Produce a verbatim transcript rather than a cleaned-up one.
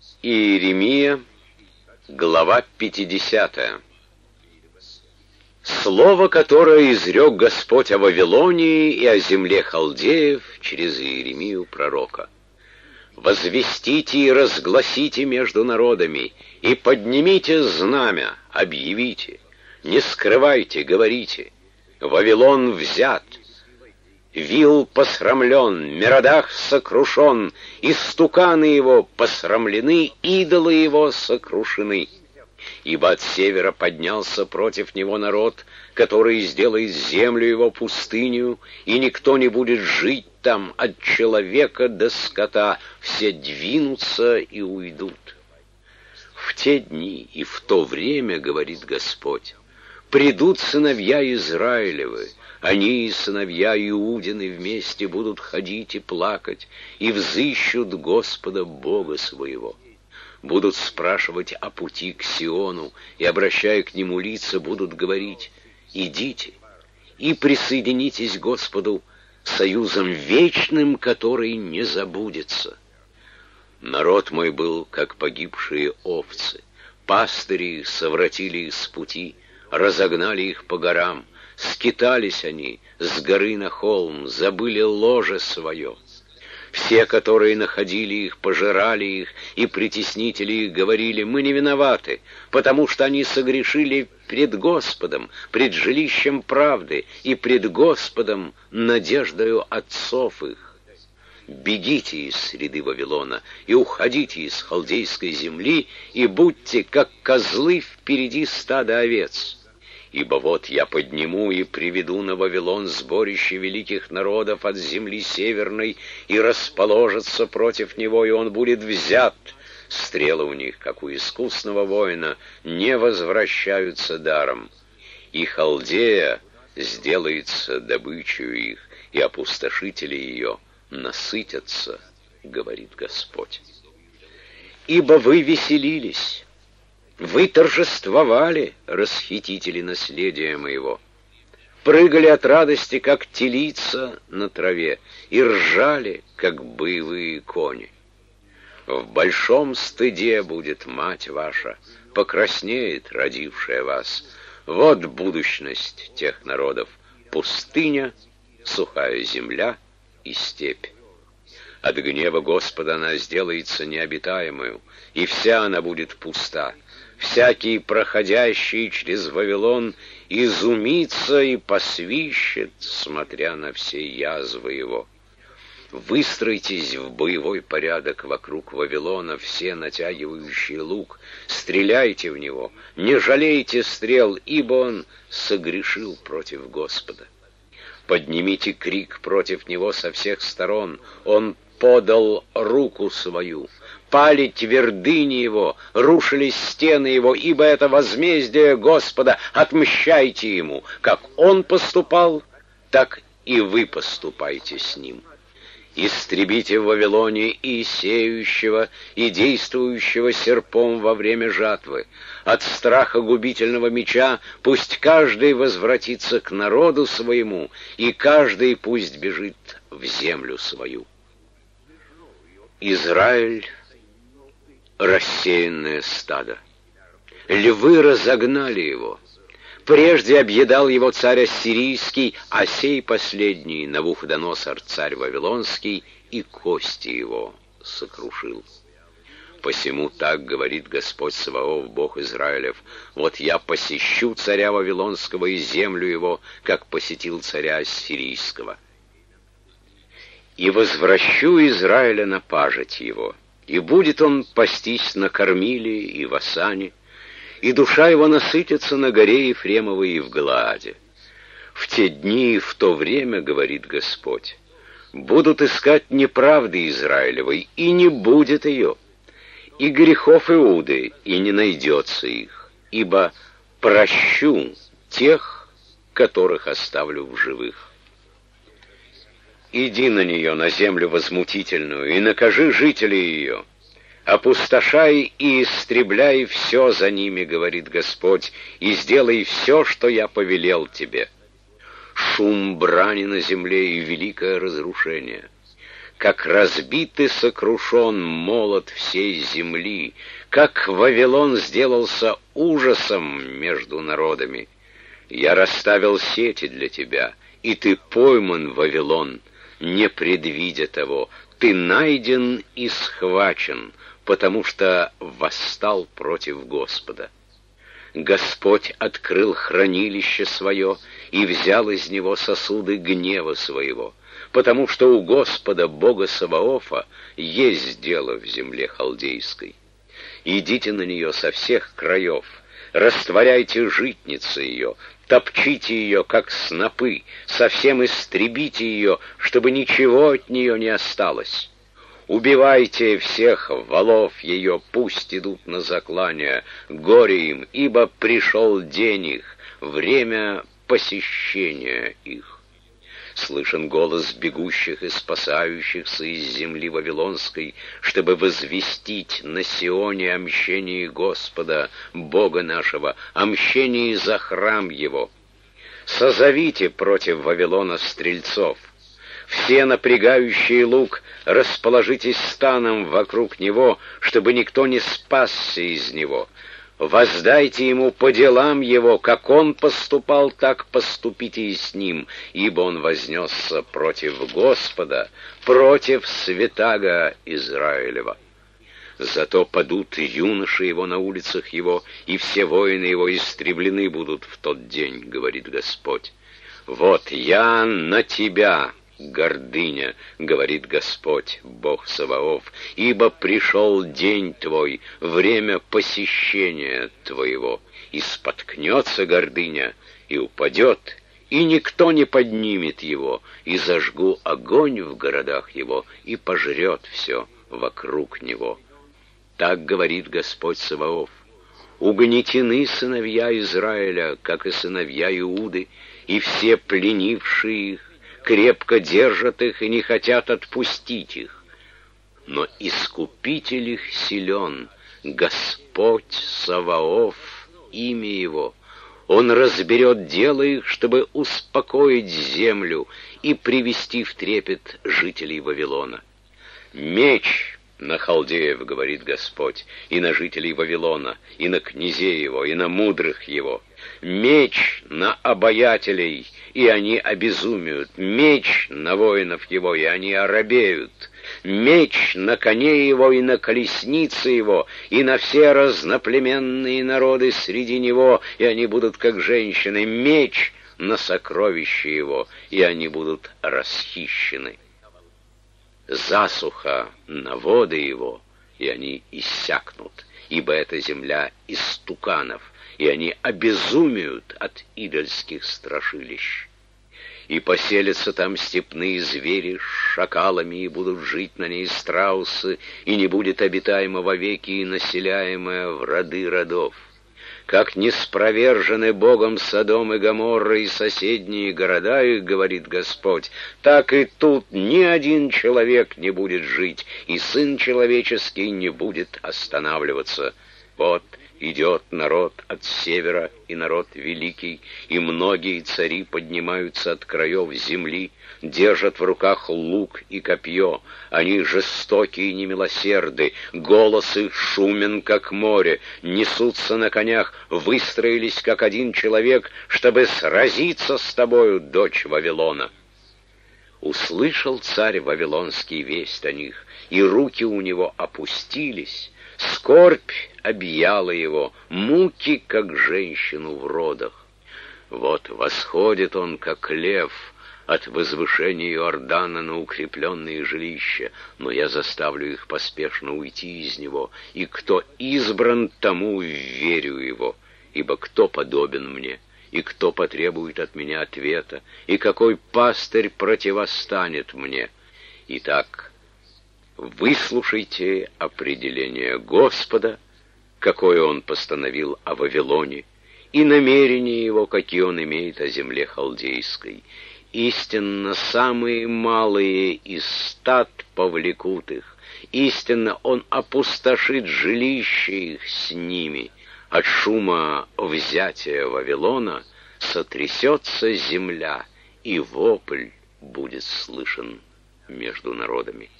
Иеремия, глава пятидесятая. Слово, которое изрек Господь о Вавилонии и о земле халдеев через Иеремию пророка. «Возвестите и разгласите между народами, и поднимите знамя, объявите, не скрывайте, говорите, Вавилон взят, Вил посрамлен, Меродах сокрушен, истуканы его посрамлены, идолы его сокрушены. Ибо от севера поднялся против него народ, который сделает землю его пустынью, и никто не будет жить там от человека до скота, все двинутся и уйдут. В те дни и в то время, говорит Господь, придут сыновья Израилевы, они и сыновья Иудины вместе будут ходить и плакать, и взыщут Господа Бога своего. Будут спрашивать о пути к Сиону, и, обращая к нему лица, будут говорить: «Идите и присоединитесь к Господу союзом вечным, который не забудется». Народ мой был, как погибшие овцы, пастыри совратили их с пути, разогнали их по горам, скитались они с горы на холм, забыли ложе свое. Все, которые находили их, пожирали их, и притеснители их говорили: «Мы не виноваты, потому что они согрешили пред Господом, пред жилищем правды, и пред Господом надеждою отцов их». Бегите из среды Вавилона и уходите из халдейской земли, и будьте, как козлы впереди стада овец. Ибо вот я подниму и приведу на Вавилон сборище великих народов от земли северной, и расположатся против него, и он будет взят. Стрелы у них, как у искусного воина, не возвращаются даром. И Халдея сделается добычей их, и опустошители ее насытятся, говорит Господь. Ибо вы веселились, вы торжествовали, расхитители наследия моего, прыгали от радости, как телица на траве, и ржали, как боевые кони. В большом стыде будет мать ваша, покраснеет родившая вас. Вот будущность тех народов: пустыня, сухая земля и степь. От гнева Господа она сделается необитаемою, и вся она будет пуста. Всякий, проходящий через Вавилон, изумится и посвищет, смотря на все язвы его. Выстройтесь в боевой порядок вокруг Вавилона, все натягивающие лук, стреляйте в него, не жалейте стрел, ибо он согрешил против Господа. Поднимите крик против него со всех сторон, он подал руку свою. Пали твердыни его, рушились стены его, ибо это возмездие Господа, отмщайте ему. Как он поступал, так и вы поступайте с ним. Истребите в Вавилоне и сеющего, и действующего серпом во время жатвы. От страха губительного меча пусть каждый возвратится к народу своему, и каждый пусть бежит в землю свою. Израиль — рассеянное стадо. Львы разогнали его. Прежде объедал его царь ассирийский, а сей последний, Навуходоносор, царь вавилонский, и кости его сокрушил. Посему так говорит Господь Саваоф, Бог Израилев: вот я посещу царя вавилонского и землю его, как посетил царя ассирийского. И возвращу Израиля на пажить его, и будет он пастись на Кормиле и в Асане, и душа его насытится на горе Ефремовой и в Галааде. В те дни и в то время, говорит Господь, будут искать неправды Израилевой, и не будет ее, и грехов Иуды, и не найдется их, ибо прощу тех, которых оставлю в живых. Иди на нее, на землю возмутительную, и накажи жителей ее. Опустошай и истребляй все за ними, говорит Господь, и сделай все, что я повелел тебе. Шум брани на земле и великое разрушение. как разбит и сокрушен молот всей земли, как Вавилон сделался ужасом между народами. Я расставил сети для тебя, и ты пойман, Вавилон, не предвидя того. Ты найден и схвачен, потому что восстал против Господа. Господь открыл хранилище свое и взял из него сосуды гнева своего, потому что у Господа, Бога Саваофа, есть дело в земле халдейской. Идите на нее со всех краев, растворяйте житницы ее, топчите ее, как снопы, совсем истребите ее, чтобы ничего от нее не осталось. Убивайте всех волов ее, пусть идут на заклание, горе им, ибо пришел день их, время посещения их. Слышен голос бегущих и спасающихся из земли вавилонской, чтобы возвестить на Сионе о мщении Господа, Бога нашего, о мщении за храм Его. Созовите против Вавилона стрельцов. Все напрягающие лук расположитесь станом вокруг него, чтобы никто не спасся из него. Воздайте ему по делам его, как он поступал, так поступите и с ним, ибо он вознесся против Господа, против святаго Израилева. Зато падут юноши его на улицах его, и все воины его истреблены будут в тот день, говорит Господь. Вот я на тебя, гордыня, говорит Господь, Бог Саваоф, ибо пришел день твой, время посещения твоего, и споткнется гордыня, и упадет, и никто не поднимет его, и зажгу огонь в городах его, и пожрет все вокруг него. Так говорит Господь Саваоф. Угнетены сыновья Израиля, как и сыновья Иуды, и все пленившие их крепко держат их и не хотят отпустить их. Но Искупитель их силен, Господь Саваоф, имя Его. Он разберет дело их, чтобы успокоить землю и привести в трепет жителей Вавилона. Меч на халдеев, говорит Господь, и на жителей Вавилона, и на князей его, и на мудрых его. Меч на обаятелей, и они обезумеют. Меч на воинов его, и они оробеют. Меч на коне его и на колеснице его, и на все разноплеменные народы среди него, и они будут как женщины. Меч на сокровища его, и они будут расхищены. Засуха на воды его, и они иссякнут, ибо эта земля истуканов, и они обезумеют от идольских страшилищ. И поселятся там степные звери с шакалами, и будут жить на ней страусы, и не будет обитаема вовеки и населяемая в роды родов. Как не спровержены Богом Содом и Гоморра и соседние города их, говорит Господь, так и тут ни один человек не будет жить, и Сын Человеческий не будет останавливаться. Вот идет народ от севера, и народ великий, и многие цари поднимаются от краев земли, держат в руках лук и копье, они жестоки и немилосерды, голос их шумен, как море, несутся на конях, выстроились, как один человек, чтобы сразиться с тобою, дочь Вавилона. Услышал царь Вавилонский весть о них, и руки у него опустились, скорбь объяла его, муки, как женщину в родах. Вот восходит он, как лев, от возвышения Иордана на укрепленные жилища, но я заставлю их поспешно уйти из него, и кто избран, тому верю его, ибо кто подобен мне, и кто потребует от меня ответа, и какой пастырь противостанет мне. Итак, выслушайте определение Господа, какое Он постановил о Вавилоне, и намерения Его, какие Он имеет о земле халдейской. Истинно, самые малые из стад повлекут их, истинно Он опустошит жилище их с ними. От шума взятия Вавилона сотрясется земля, и вопль будет слышен между народами.